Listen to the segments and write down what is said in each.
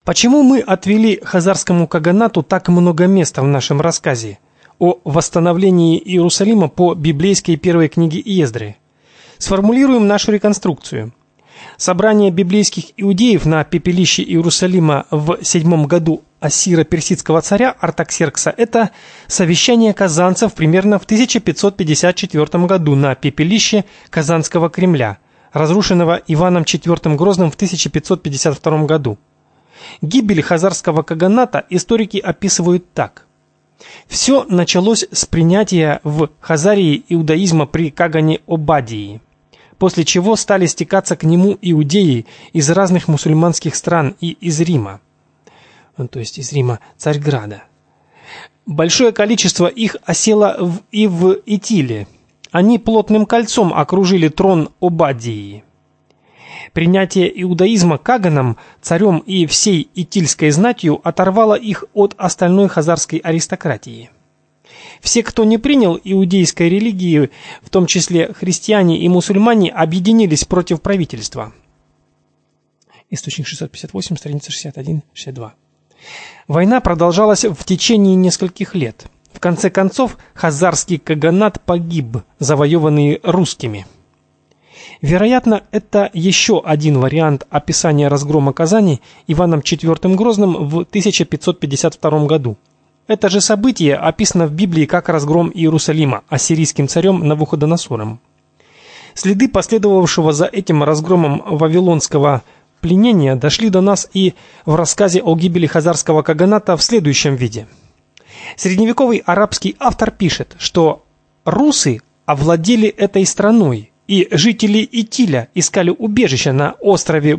Почему мы отвели хазарскому каганату так много места в нашем рассказе о восстановлении Иерусалима по библейской первой книге Иездры? Сформулируем нашу реконструкцию. Собрание библейских иудеев на пепелище Иерусалима в 7 году ассиро-персидского царя Артаксеркса – это совещание казанцев примерно в 1554 году на пепелище Казанского Кремля, разрушенного Иваном IV Грозным в 1552 году. Гибель хазарского каганата историки описывают так. Все началось с принятия в Хазарии иудаизма при Кагане Обадии, после чего стали стекаться к нему иудеи из разных мусульманских стран и из Рима, то есть из Рима Царьграда. Большое количество их осело и в Итиле. Они плотным кольцом окружили трон Обадии. Принятие иудаизма Каганом, царем и всей итильской знатью оторвало их от остальной хазарской аристократии. Все, кто не принял иудейской религии, в том числе христиане и мусульмане, объединились против правительства. Источник 658, страница 61-62. Война продолжалась в течение нескольких лет. В конце концов, хазарский каганат погиб, завоеванный русскими. Вероятно, это еще один вариант описания разгрома Казани Иваном IV Грозным в 1552 году. Это же событие описано в Библии как разгром Иерусалима ассирийским царем Навуходоносором. Следы последовавшего за этим разгромом вавилонского пленения дошли до нас и в рассказе о гибели хазарского каганата в следующем виде. Средневековый арабский автор пишет, что русы овладели этой страной, и жители Итиля искали убежище на острове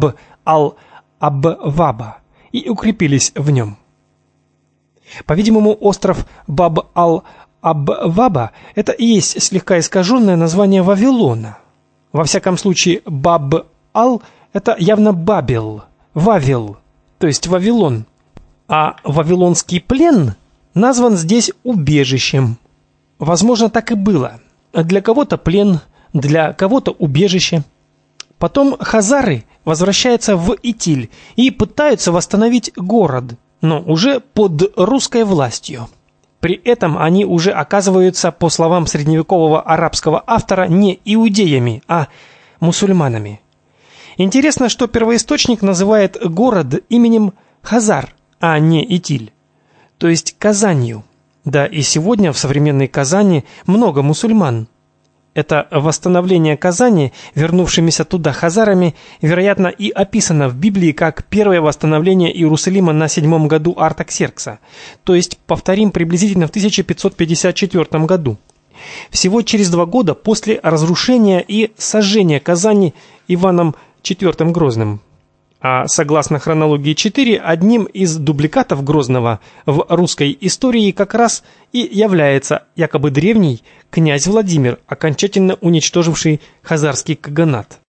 Баб-ал-Абваба и укрепились в нем. По-видимому, остров Баб-ал-Абваба – это и есть слегка искаженное название Вавилона. Во всяком случае, Баб-ал – это явно Бабел, Вавил, то есть Вавилон. А вавилонский плен назван здесь убежищем. Возможно, так и было. Для кого-то плен, для кого-то убежище. Потом хазары возвращаются в Итиль и пытаются восстановить город, но уже под русской властью. При этом они уже оказываются, по словам средневекового арабского автора, не иудеями, а мусульманами. Интересно, что первоисточник называет город именем Хазар, а не Итиль, то есть Казанью. Да и сегодня в современной Казани много мусульман. Это восстановление Казани, вернувшимися туда хазарами, вероятно, и описано в Библии как первое восстановление Иерусалима на 7 году Артаксеркса, то есть, повторим, приблизительно в 1554 году. Всего через 2 года после разрушения и сожжения Казани Иваном IV Грозным. А согласно хронологии 4, одним из дубликатов Грозного в русской истории как раз и является якобы древний князь Владимир, окончательно уничтоживший хазарский каганат.